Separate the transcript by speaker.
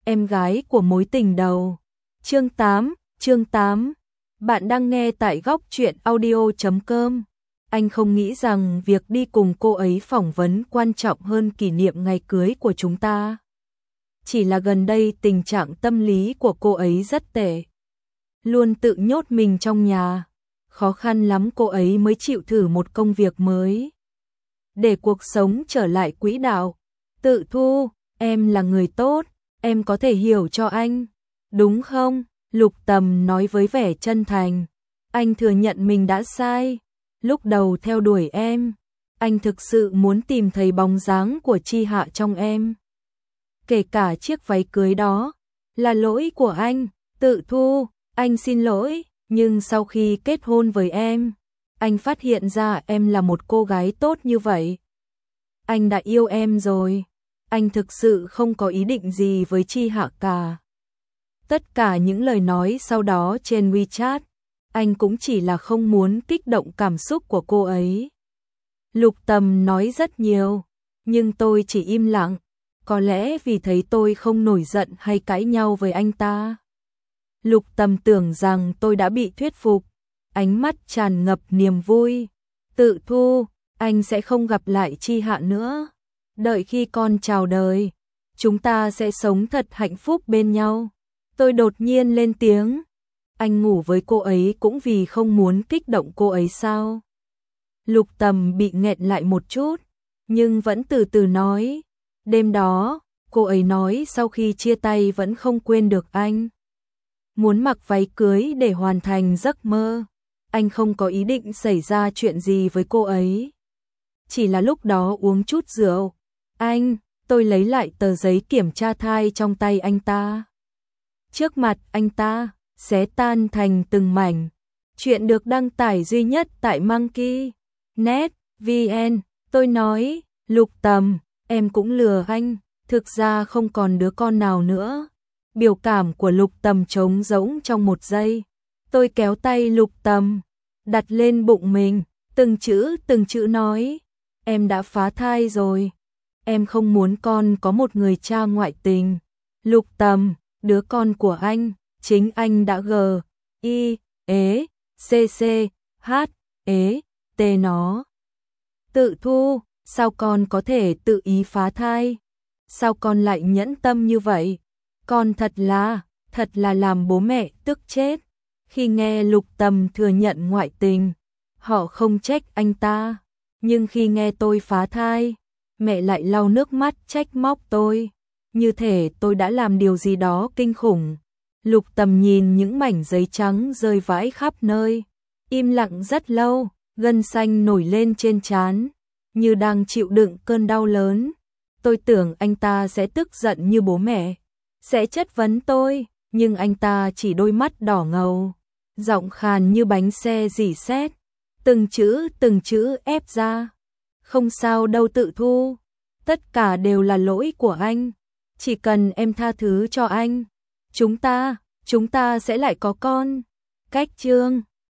Speaker 1: em gái của mối tình đầu. Chương 8. Bạn đang nghe tại góc truyện audio.com. Anh không nghĩ rằng việc đi cùng cô ấy phỏng vấn quan trọng hơn kỷ niệm ngày cưới của chúng ta. Chỉ là gần đây tình trạng tâm lý của cô ấy rất tệ. Luôn tự nhốt mình trong nhà. Khó khăn lắm cô ấy mới chịu thử một công việc mới. Để cuộc sống trở lại quỹ đạo. Tự Thu, em là người tốt, em có thể hiểu cho anh, đúng không? Lục Tầm nói với vẻ chân thành. Anh thừa nhận mình đã sai. Lúc đầu theo đuổi em, anh thực sự muốn tìm thấy bóng dáng của Chi Hạ trong em. Kể cả chiếc váy cưới đó, là lỗi của anh. Tự Thu, anh xin lỗi, nhưng sau khi kết hôn với em, anh phát hiện ra em là một cô gái tốt như vậy. Anh đã yêu em rồi. Anh thực sự không có ý định gì với Chi Hạ cả. Tất cả những lời nói sau đó trên WeChat, anh cũng chỉ là không muốn kích động cảm xúc của cô ấy. Lục Tầm nói rất nhiều, nhưng tôi chỉ im lặng, có lẽ vì thấy tôi không nổi giận hay cãi nhau với anh ta. Lục Tầm tưởng rằng tôi đã bị thuyết phục, ánh mắt tràn ngập niềm vui. Tự Thu, anh sẽ không gặp lại Chi Hạ nữa. Đợi khi con chào đời, chúng ta sẽ sống thật hạnh phúc bên nhau. Tôi đột nhiên lên tiếng. Anh ngủ với cô ấy cũng vì không muốn kích động cô ấy sao? Lục Tầm bị nghẹn lại một chút, nhưng vẫn từ từ nói. Đêm đó, cô ấy nói sau khi chia tay vẫn không quên được anh. Muốn mặc váy cưới để hoàn thành giấc mơ. Anh không có ý định xảy ra chuyện gì với cô ấy. Chỉ là lúc đó uống chút rượu. Tôi lấy lại tờ giấy kiểm tra thai trong tay anh ta. Trước mặt anh ta, xé tan thành từng mảnh. Chuyện được đăng tải duy nhất tại Monkey.net.vn. Tôi nói, Lục Tầm, em cũng lừa anh, thực ra không còn đứa con nào nữa. Biểu cảm của Lục Tầm trống rỗng trong một giây. Tôi kéo tay Lục Tầm, đặt lên bụng mình, từng chữ nói, em đã phá thai rồi. Em không muốn con có một người cha ngoại tình. Lục Tầm, đứa con của anh, chính anh đã T nó. Tự Thu, sao con có thể tự ý phá thai? Sao con lại nhẫn tâm như vậy? Con thật là làm bố mẹ tức chết. Khi nghe Lục Tầm thừa nhận ngoại tình, họ không trách anh ta. Nhưng khi nghe tôi phá thai, mẹ lại lau nước mắt trách móc tôi. Như thể tôi đã làm điều gì đó kinh khủng. Lục Tầm nhìn những mảnh giấy trắng rơi vãi khắp nơi. Im lặng rất lâu, gân xanh nổi lên trên trán, như đang chịu đựng cơn đau lớn. Tôi tưởng anh ta sẽ tức giận như bố mẹ, sẽ chất vấn tôi, nhưng anh ta chỉ đôi mắt đỏ ngầu, giọng khàn như bánh xe rỉ sét, từng chữ ép ra. Không sao đâu Tự Thu, tất cả đều là lỗi của anh. Chỉ cần em tha thứ cho anh, chúng ta sẽ lại có con. Cách chương